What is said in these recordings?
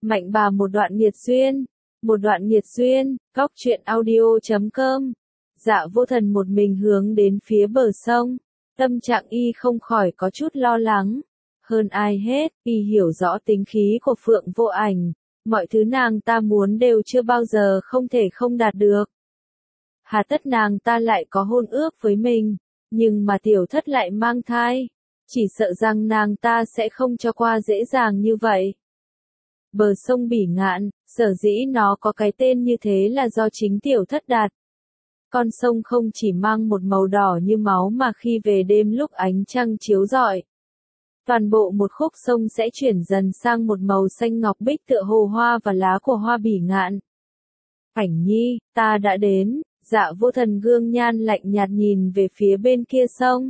Mạnh bà một đoạn nghiệt duyên. Một đoạn nghiệt duyên, góc truyện audio.com. Dạ vô thần một mình hướng đến phía bờ sông. Tâm trạng y không khỏi có chút lo lắng. Hơn ai hết, y hiểu rõ tính khí của Phượng Vô Ảnh. Mọi thứ nàng ta muốn đều chưa bao giờ không thể không đạt được. Hà tất nàng ta lại có hôn ước với mình, nhưng mà tiểu thất lại mang thai. Chỉ sợ rằng nàng ta sẽ không cho qua dễ dàng như vậy. Bờ sông Bỉ Ngạn, sở dĩ nó có cái tên như thế là do chính tiểu thất đặt. Con sông không chỉ mang một màu đỏ như máu mà khi về đêm lúc ánh trăng chiếu rọi, toàn bộ một khúc sông sẽ chuyển dần sang một màu xanh ngọc bích tựa hồ hoa và lá của hoa Bỉ Ngạn. Ảnh nhi, ta đã đến. Dạ vô thần gương nhan lạnh nhạt nhìn về phía bên kia sông.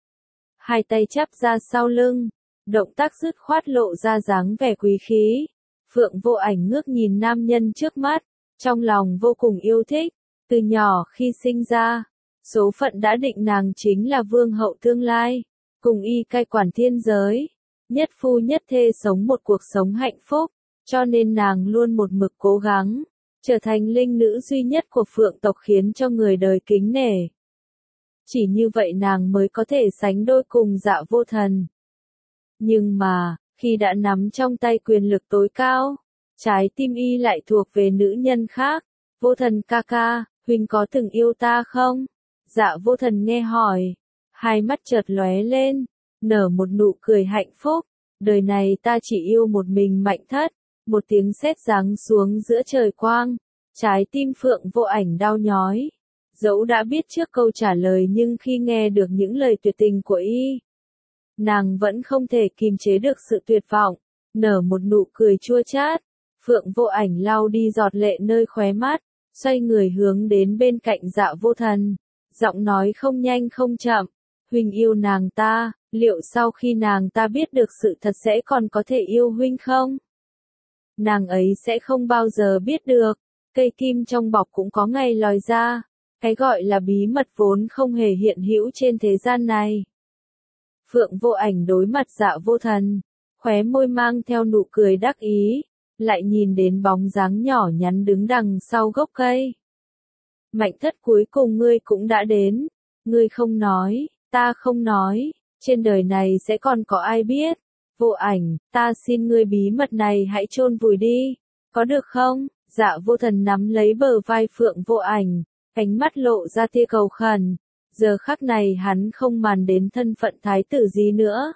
Hai tay chắp ra sau lưng, động tác dứt khoát lộ ra dáng vẻ quý khí. Phượng Vô Ảnh ngước nhìn nam nhân trước mắt, trong lòng vô cùng yêu thích. Từ nhỏ khi sinh ra, số phận đã định nàng chính là vương hậu tương lai, cùng y cai quản thiên giới, nhất phu nhất thê sống một cuộc sống hạnh phúc, cho nên nàng luôn một mực cố gắng trở thành linh nữ duy nhất của Phượng tộc khiến cho người đời kính nể. Chỉ như vậy nàng mới có thể sánh đôi cùng Dạ vô thần. Nhưng mà, khi đã nắm trong tay quyền lực tối cao, trái tim y lại thuộc về nữ nhân khác. Vô thần ca ca, huynh có từng yêu ta không? Dạ vô thần nghe hỏi, hai mắt chợt lóe lên, nở một nụ cười hạnh phúc. Đời này ta chỉ yêu một mình Mạnh thất. Một tiếng sét giáng xuống giữa trời quang, trái tim Phượng Vô Ảnh đau nhói. Dẫu đã biết trước câu trả lời nhưng khi nghe được những lời tuyệt tình của y, nàng vẫn không thể kìm chế được sự tuyệt vọng, nở một nụ cười chua chát. Phượng Vô Ảnh lau đi giọt lệ nơi khóe mắt, xoay người hướng đến bên cạnh Dạ vô thần, giọng nói không nhanh không chậm, huynh yêu nàng ta, liệu sau khi nàng ta biết được sự thật sẽ còn có thể yêu huynh không? Nàng ấy sẽ không bao giờ biết được, cây kim trong bọc cũng có ngày lòi ra, cái gọi là bí mật vốn không hề hiện hữu trên thế gian này. Phượng Vô Ảnh đối mặt Dạ vô thần, khóe môi mang theo nụ cười đắc ý, lại nhìn đến bóng dáng nhỏ nhắn đứng đằng sau gốc cây. Mạnh thất cuối cùng ngươi cũng đã đến, ngươi không nói, ta không nói, trên đời này sẽ còn có ai biết. Vô Ảnh, ta xin ngươi bí mật này hãy chôn vùi đi, có được không? Dạ vô thần nắm lấy bờ vai Phượng Vô Ảnh, ánh mắt lộ ra tia cầu khẩn. Giờ khắc này hắn không màng đến thân phận thái tử gì nữa.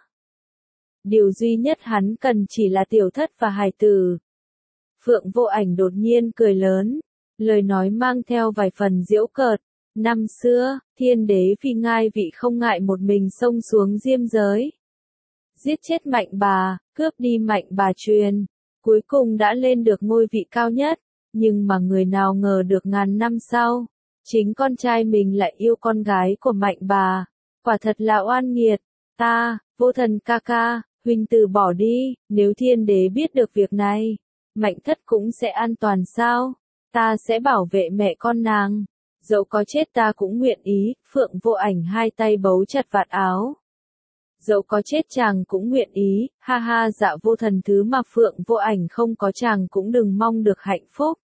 Điều duy nhất hắn cần chỉ là tiểu thất và hài tử. Phượng Vô Ảnh đột nhiên cười lớn, lời nói mang theo vài phần giễu cợt. Năm xưa, thiên đế vì ngai vị không ngại một mình xông xuống diêm giới, giết chết Mạnh bà, cướp đi Mạnh bà truyền, cuối cùng đã lên được ngôi vị cao nhất, nhưng mà người nào ngờ được ngàn năm sau, chính con trai mình lại yêu con gái của Mạnh bà, quả thật là oan nghiệt. Ta, Vô thần ca ca, huynh từ bỏ đi, nếu thiên đế biết được việc này, Mạnh thất cũng sẽ an toàn sao? Ta sẽ bảo vệ mẹ con nàng, dẫu có chết ta cũng nguyện ý. Phượng Vô Ảnh hai tay bấu chặt vạt áo. Dẫu có chết chàng cũng nguyện ý, ha ha. Dạ vô thần, thứ mà Phượng Vô Ảnh không có chàng cũng đừng mong được hạnh phúc.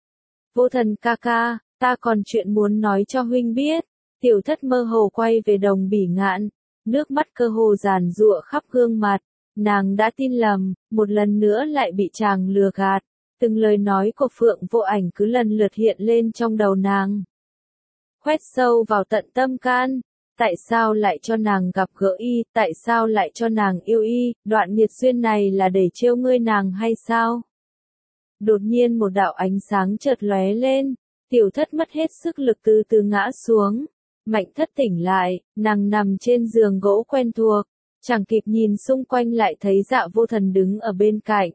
Vô thần ca ca, ta còn chuyện muốn nói cho huynh biết. Tiểu thất mơ hồ quay về đồng Bỉ Ngạn, nước mắt cơ hồ giàn giụa khắp gương mặt. Nàng đã tin lầm, một lần nữa lại bị chàng lừa gạt. Từng lời nói của Phượng Vô Ảnh cứ lần lượt hiện lên trong đầu nàng, khoét sâu vào tận tâm can. Tại sao lại cho nàng gặp gỡ y, tại sao lại cho nàng yêu y, đoạn nghiệt duyên này là để trêu ngươi nàng hay sao? Đột nhiên một đạo ánh sáng chợt lóe lên, tiểu thất mất hết sức lực từ từ ngã xuống. Mạnh thất tỉnh lại, nàng nằm trên giường gỗ quen thuộc, chẳng kịp nhìn xung quanh lại thấy Dạ vô thần đứng ở bên cạnh.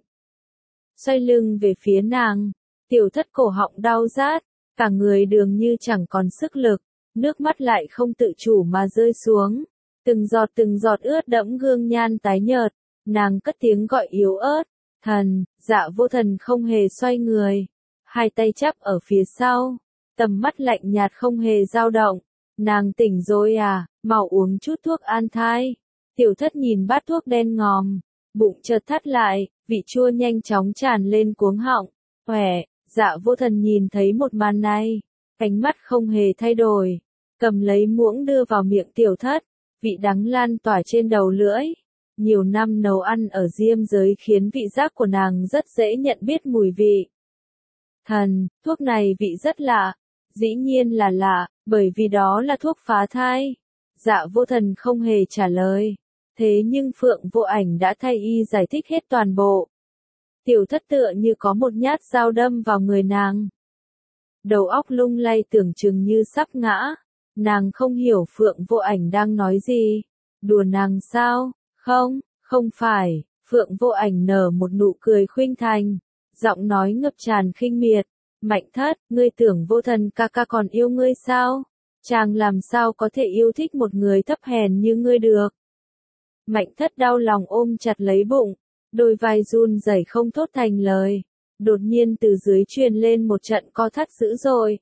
Xoay lưng về phía nàng, tiểu thất cổ họng đau rát, cả người dường như chẳng còn sức lực, nước mắt lại không tự chủ mà rơi xuống, từng giọt ướt đẫm gương nhan tái nhợt, nàng cất tiếng gọi yếu ớt, thần. Dạ vô thần không hề xoay người, hai tay chắp ở phía sau, tầm mắt lạnh nhạt không hề dao động. Nàng tỉnh rồi à, mau uống chút thuốc an thai. Tiểu thất nhìn bát thuốc đen ngòm, Bụng chợt thắt lại, vị chua nhanh chóng tràn lên cuống họng. Khỏe, Dạ Vô Thần nhìn thấy một màn này, ánh mắt không hề thay đổi, cầm lấy muỗng đưa vào miệng Tiểu Thất, vị đắng lan tỏa trên đầu lưỡi. Nhiều năm nấu ăn ở diêm giới khiến vị giác của nàng rất dễ nhận biết mùi vị. Thần, thuốc này vị rất lạ. Dĩ nhiên là lạ, bởi vì đó là thuốc phá thai. Dạ Vô Thần không hề trả lời. Thế nhưng Phượng Vô Ảnh đã thay y giải thích hết toàn bộ. Tiểu Thất tựa như có một nhát dao đâm vào người nàng. Đầu óc lung lay tưởng chừng như sắp ngã. Nàng không hiểu Phượng Vô Ảnh đang nói gì. Đùa nàng sao? Không, không phải. Phượng Vô Ảnh nở một nụ cười khuynh thành. Giọng nói ngập tràn khinh miệt. Mạnh Thất, ngươi tưởng Vô Thần ca ca còn yêu ngươi sao? Chàng làm sao có thể yêu thích một người thấp hèn như ngươi được? Mạnh Thất đau lòng ôm chặt lấy bụng, đôi vai run rẩy không thốt thành lời. Đột nhiên từ dưới truyền lên một trận co thắt dữ dội.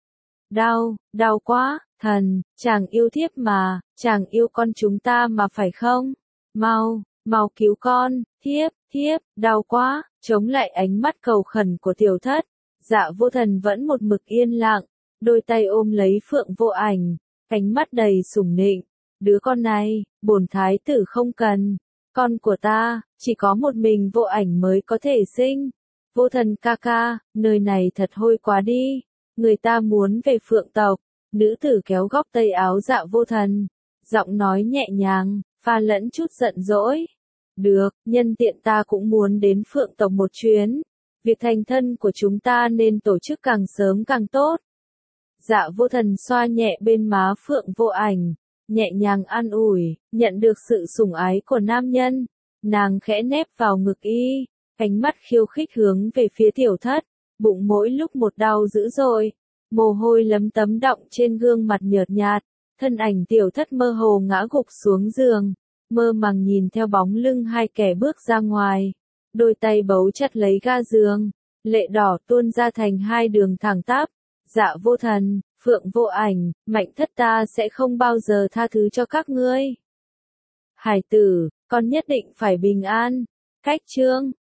Đau, đau quá, thần, chàng yêu thiếp mà, chàng yêu con chúng ta mà phải không? Mau, mau cứu con, thiếp, đau quá, chống lại ánh mắt cầu khẩn của Tiểu Thất. Dạ Vô Thần vẫn một mực yên lặng, đôi tay ôm lấy Phượng Vô Ảnh, ánh mắt đầy sủng nịnh. Đứa con này, bổn thái tử không cần. Con của ta, chỉ có một mình Vô Ảnh mới có thể sinh. Vô Thần ca ca, nơi này thật hôi quá đi. Người ta muốn về Phượng tộc. Nữ tử kéo góc tay áo Dạ Vô Thần. Giọng nói nhẹ nhàng, pha lẫn chút giận dỗi. Được, nhân tiện ta cũng muốn đến Phượng tộc một chuyến. Việc thành thân của chúng ta nên tổ chức càng sớm càng tốt. Dạ Vô Thần xoa nhẹ bên má Phượng Vô Ảnh, nhẹ nhàng an ủi, nhận được sự sủng ái của nam nhân. Nàng khẽ nép vào ngực y, ánh mắt khiêu khích hướng về phía Tiểu Thất, bụng mỗi lúc một đau dữ dội. Mồ hôi lấm tấm đọng trên gương mặt nhợt nhạt, thân ảnh Tiểu Thất mơ hồ ngã gục xuống giường, mơ màng nhìn theo bóng lưng hai kẻ bước ra ngoài. Đôi tay bấu chặt lấy ga giường, lệ đỏ tuôn ra thành hai đường thẳng tắp. Dạ Vô Thần, Phượng Vô Ảnh, Mạnh Thất ta sẽ không bao giờ tha thứ cho các ngươi. Hải tử, con nhất định phải bình an. Cách chương